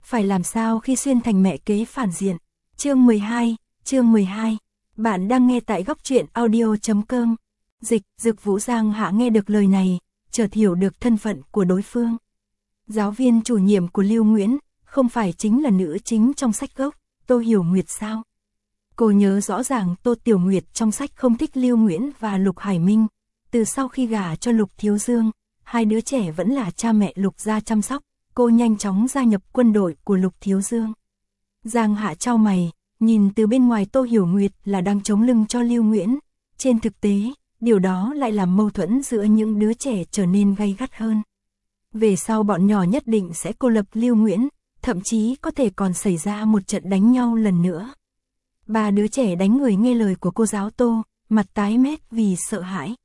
phải làm sao khi xuyên thành mẹ kế phản diện. Chương 12. Bạn đang nghe tại góc truyện audio.com. Dực Vũ Giang Hạ nghe được lời này, chợt hiểu được thân phận của đối phương. Giáo viên chủ nhiệm của Lưu Nguyễn, không phải chính là nữ chính trong sách gốc, Tô Hiểu Nguyệt sao? Cô nhớ rõ ràng Tô Tiểu Nguyệt trong sách không thích Lưu Nguyễn và Lục Hải Minh. Từ sau khi gả cho Lục Thiếu Dương, hai đứa trẻ vẫn là cha mẹ Lục gia chăm sóc, cô nhanh chóng gia nhập quân đội của Lục Thiếu Dương. Giang Hạ chau mày, nhìn từ bên ngoài Tô Hiểu Nguyệt là đang chống lưng cho Lưu Nguyễn. Trên thực tế, điều đó lại làm mâu thuẫn giữa những đứa trẻ trở nên gay gắt hơn. Về sau bọn nhỏ nhất định sẽ cô lập Lưu Nguyễn, thậm chí có thể còn xảy ra một trận đánh nhau lần nữa. Ba đứa trẻ đánh người nghe lời của cô giáo Tô, mặt tái mét vì sợ hãi.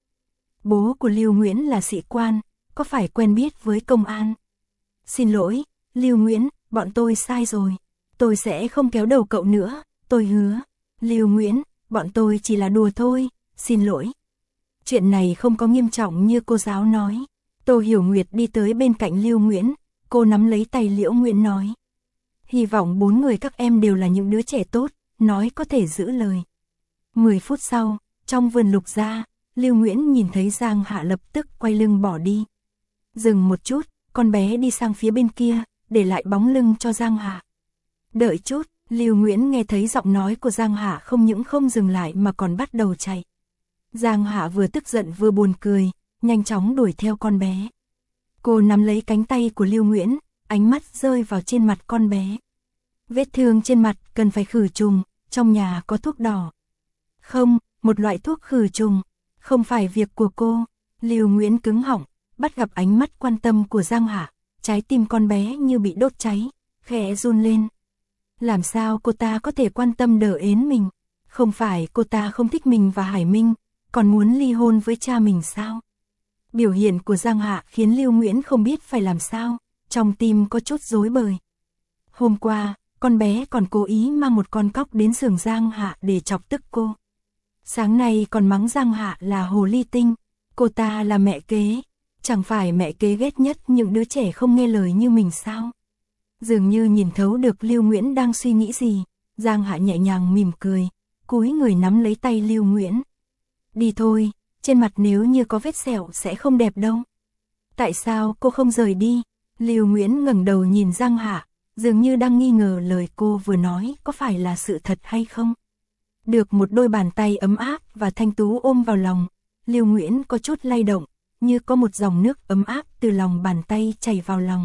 Bố của Lưu Nguyễn là sĩ quan, có phải quen biết với công an? Xin lỗi, Lưu Nguyễn, bọn tôi sai rồi. Tôi sẽ không kéo đầu cậu nữa, tôi hứa. Lưu Nguyễn, bọn tôi chỉ là đùa thôi, xin lỗi. Chuyện này không có nghiêm trọng như cô giáo nói. Tô Hiểu Nguyệt đi tới bên cạnh Lưu Nguyễn, cô nắm lấy tay Liễu Nguyễn nói. Hy vọng 4 người các em đều là những đứa trẻ tốt, nói có thể giữ lời. 10 phút sau, trong vườn Lục gia, Lưu Nguyễn nhìn thấy Giang Hạ lập tức quay lưng bỏ đi. Dừng một chút, con bé đi sang phía bên kia, để lại bóng lưng cho Giang Hạ. Đợi chút, Lưu Nguyễn nghe thấy giọng nói của Giang Hạ không những không dừng lại mà còn bắt đầu chạy. Giang Hạ vừa tức giận vừa buồn cười, nhanh chóng đuổi theo con bé. Cô nắm lấy cánh tay của Lưu Nguyễn, ánh mắt rơi vào trên mặt con bé. Vết thương trên mặt cần phải khử trùng, trong nhà có thuốc đỏ. Không, một loại thuốc khử trùng, không phải việc của cô. Lưu Nguyễn cứng họng, bắt gặp ánh mắt quan tâm của Giang Hạ, trái tim con bé như bị đốt cháy, khẽ run lên. Làm sao cô ta có thể quan tâm đỡ ến mình? Không phải cô ta không thích mình và Hải Minh, còn muốn ly hôn với cha mình sao? Biểu hiện của Giang Hạ khiến Lưu Nguyễn không biết phải làm sao, trong tim có chút rối bời. Hôm qua, con bé còn cố ý mang một con cóc đến giường Giang Hạ để chọc tức cô. Sáng nay còn mắng Giang Hạ là hồ ly tinh, cô ta là mẹ kế, chẳng phải mẹ kế ghét nhất những đứa trẻ không nghe lời như mình sao? Dường như nhìn thấu được Lưu Nguyễn đang suy nghĩ gì, Giang Hạ nhẹ nhàng mỉm cười, cúi người nắm lấy tay Lưu Nguyễn. Đi thôi, trên mặt nếu như có vết sẹo sẽ không đẹp đâu. Tại sao cô không rời đi? Lưu Nguyễn ngẩng đầu nhìn Giang Hạ, dường như đang nghi ngờ lời cô vừa nói có phải là sự thật hay không. Được một đôi bàn tay ấm áp và thanh tú ôm vào lòng, Lưu Nguyễn có chút lay động, như có một dòng nước ấm áp từ lòng bàn tay chảy vào lòng.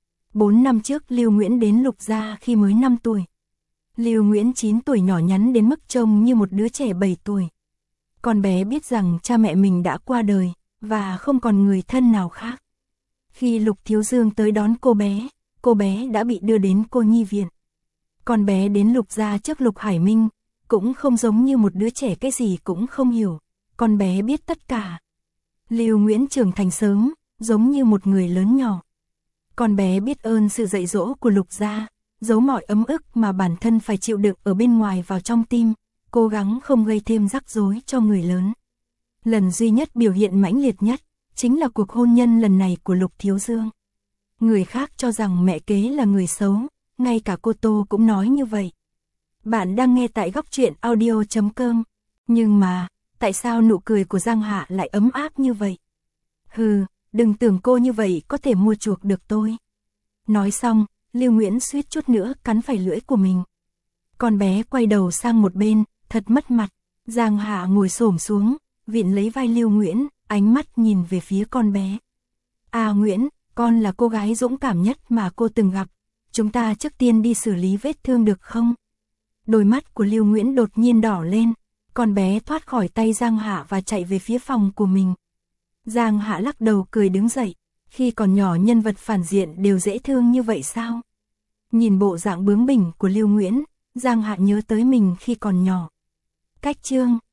4 năm trước Lưu Nguyễn đến Lục gia khi mới 5 tuổi. Lưu Nguyễn 9 tuổi nhỏ nhắn đến mức trông như một đứa trẻ 7 tuổi. Con bé biết rằng cha mẹ mình đã qua đời, và không còn người thân nào khác. Khi Lục Thiếu Dương tới đón cô bé đã bị đưa đến cô nhi viện. Con bé đến Lục gia trước Lục Hải Minh, cũng không giống như một đứa trẻ cái gì cũng không hiểu. Con bé biết tất cả. Lưu Nguyễn trưởng thành sớm, giống như một người lớn nhỏ. Con bé biết ơn sự dạy dỗ của Lục gia, giấu mọi ấm ức mà bản thân phải chịu đựng ở bên ngoài vào trong tim, cố gắng không gây thêm rắc rối cho người lớn. Lần duy nhất biểu hiện mãnh liệt nhất, chính là cuộc hôn nhân lần này của Lục Thiếu Dương. Người khác cho rằng mẹ kế là người xấu, ngay cả cô Tô cũng nói như vậy. Bạn đang nghe tại góc truyện audio.com. Nhưng mà, tại sao nụ cười của Giang Hạ lại ấm áp như vậy? Hừ, đừng tưởng cô như vậy có thể mua chuộc được tôi. Nói xong, Lưu Nguyễn suýt chút nữa cắn phải lưỡi của mình. Con bé quay đầu sang một bên, thật mất mặt. Giang Hạ ngồi xổm xuống, vịn lấy vai Lưu Nguyễn, ánh mắt nhìn về phía con bé. À Nguyễn, con là cô gái dũng cảm nhất mà cô từng gặp. Chúng ta trước tiên đi xử lý vết thương được không? Đôi mắt của Lưu Nguyễn đột nhiên đỏ lên. Con bé thoát khỏi tay Giang Hạ và chạy về phía phòng của mình. Giang Hạ lắc đầu cười đứng dậy. Khi còn nhỏ nhân vật phản diện đều dễ thương như vậy sao? Nhìn bộ dạng bướng bỉnh của Lưu Nguyễn, Giang Hạ nhớ tới mình khi còn nhỏ. Cách chương